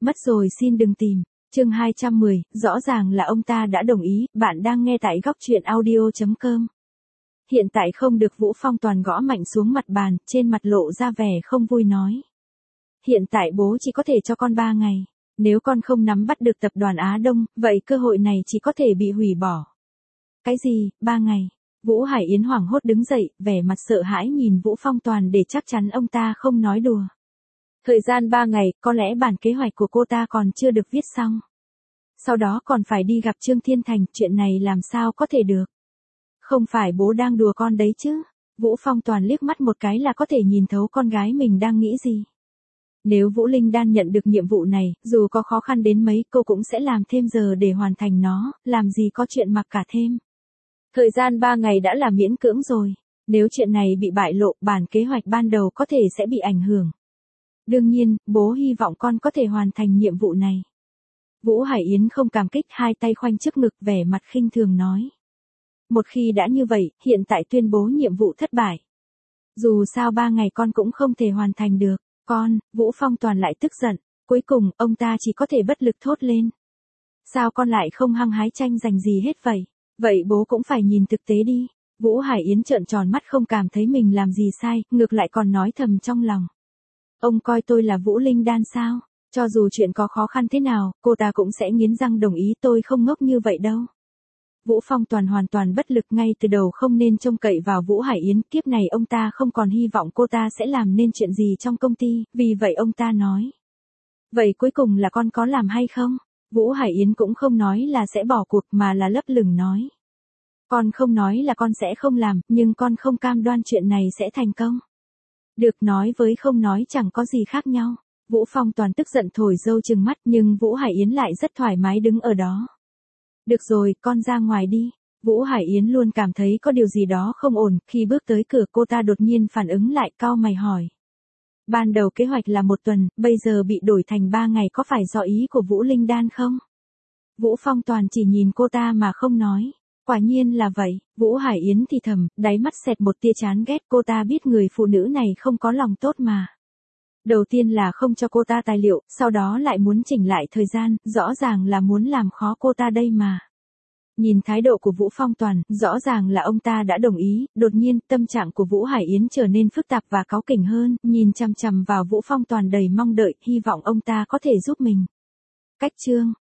Mất rồi xin đừng tìm. Chương 210, rõ ràng là ông ta đã đồng ý, bạn đang nghe tại góc truyện audio.com. Hiện tại không được Vũ Phong Toàn gõ mạnh xuống mặt bàn, trên mặt lộ ra vẻ không vui nói. Hiện tại bố chỉ có thể cho con 3 ngày. Nếu con không nắm bắt được tập đoàn Á Đông, vậy cơ hội này chỉ có thể bị hủy bỏ. Cái gì, 3 ngày? Vũ Hải Yến hoảng hốt đứng dậy, vẻ mặt sợ hãi nhìn Vũ Phong Toàn để chắc chắn ông ta không nói đùa. Thời gian 3 ngày, có lẽ bản kế hoạch của cô ta còn chưa được viết xong. Sau đó còn phải đi gặp Trương Thiên Thành, chuyện này làm sao có thể được. Không phải bố đang đùa con đấy chứ. Vũ Phong Toàn liếc mắt một cái là có thể nhìn thấu con gái mình đang nghĩ gì. Nếu Vũ Linh Đan nhận được nhiệm vụ này, dù có khó khăn đến mấy cô cũng sẽ làm thêm giờ để hoàn thành nó, làm gì có chuyện mặc cả thêm. Thời gian 3 ngày đã là miễn cưỡng rồi. Nếu chuyện này bị bại lộ, bản kế hoạch ban đầu có thể sẽ bị ảnh hưởng. Đương nhiên, bố hy vọng con có thể hoàn thành nhiệm vụ này. Vũ Hải Yến không cảm kích, hai tay khoanh trước ngực, vẻ mặt khinh thường nói. Một khi đã như vậy, hiện tại tuyên bố nhiệm vụ thất bại. Dù sao 3 ngày con cũng không thể hoàn thành được. Con, Vũ Phong Toàn lại tức giận. Cuối cùng, ông ta chỉ có thể bất lực thốt lên. Sao con lại không hăng hái tranh giành gì hết vậy? Vậy bố cũng phải nhìn thực tế đi. Vũ Hải Yến trợn tròn mắt không cảm thấy mình làm gì sai, ngược lại còn nói thầm trong lòng. Ông coi tôi là Vũ Linh Đan sao? Cho dù chuyện có khó khăn thế nào, cô ta cũng sẽ nghiến răng đồng ý, tôi không ngốc như vậy đâu. Vũ Phong Toàn hoàn toàn bất lực, ngay từ đầu không nên trông cậy vào Vũ Hải Yến, kiếp này ông ta không còn hy vọng cô ta sẽ làm nên chuyện gì trong công ty, vì vậy ông ta nói. Vậy cuối cùng là con có làm hay không? Vũ Hải Yến cũng không nói là sẽ bỏ cuộc mà là lấp lửng nói. Con không nói là con sẽ không làm, nhưng con không cam đoan chuyện này sẽ thành công. Được, nói với không nói chẳng có gì khác nhau. Vũ Phong Toàn tức giận thổi râu trừng mắt, nhưng Vũ Hải Yến lại rất thoải mái đứng ở đó. Được rồi, con ra ngoài đi. Vũ Hải Yến luôn cảm thấy có điều gì đó không ổn, khi bước tới cửa cô ta đột nhiên phản ứng lại, cau mày hỏi. Ban đầu kế hoạch là 1 tuần, bây giờ bị đổi thành 3 ngày, có phải do ý của Vũ Linh Đan không? Vũ Phong Toàn chỉ nhìn cô ta mà không nói. Quả nhiên là vậy, Vũ Hải Yến thì thầm, đáy mắt xẹt một tia chán ghét, cô ta biết người phụ nữ này không có lòng tốt mà. Đầu tiên là không cho cô ta tài liệu, sau đó lại muốn chỉnh lại thời gian, rõ ràng là muốn làm khó cô ta đây mà. Nhìn thái độ của Vũ Phong Toàn, rõ ràng là ông ta đã đồng ý, đột nhiên tâm trạng của Vũ Hải Yến trở nên phức tạp và cáu kỉnh hơn, nhìn chằm chằm vào Vũ Phong Toàn đầy mong đợi, hy vọng ông ta có thể giúp mình. Cách chương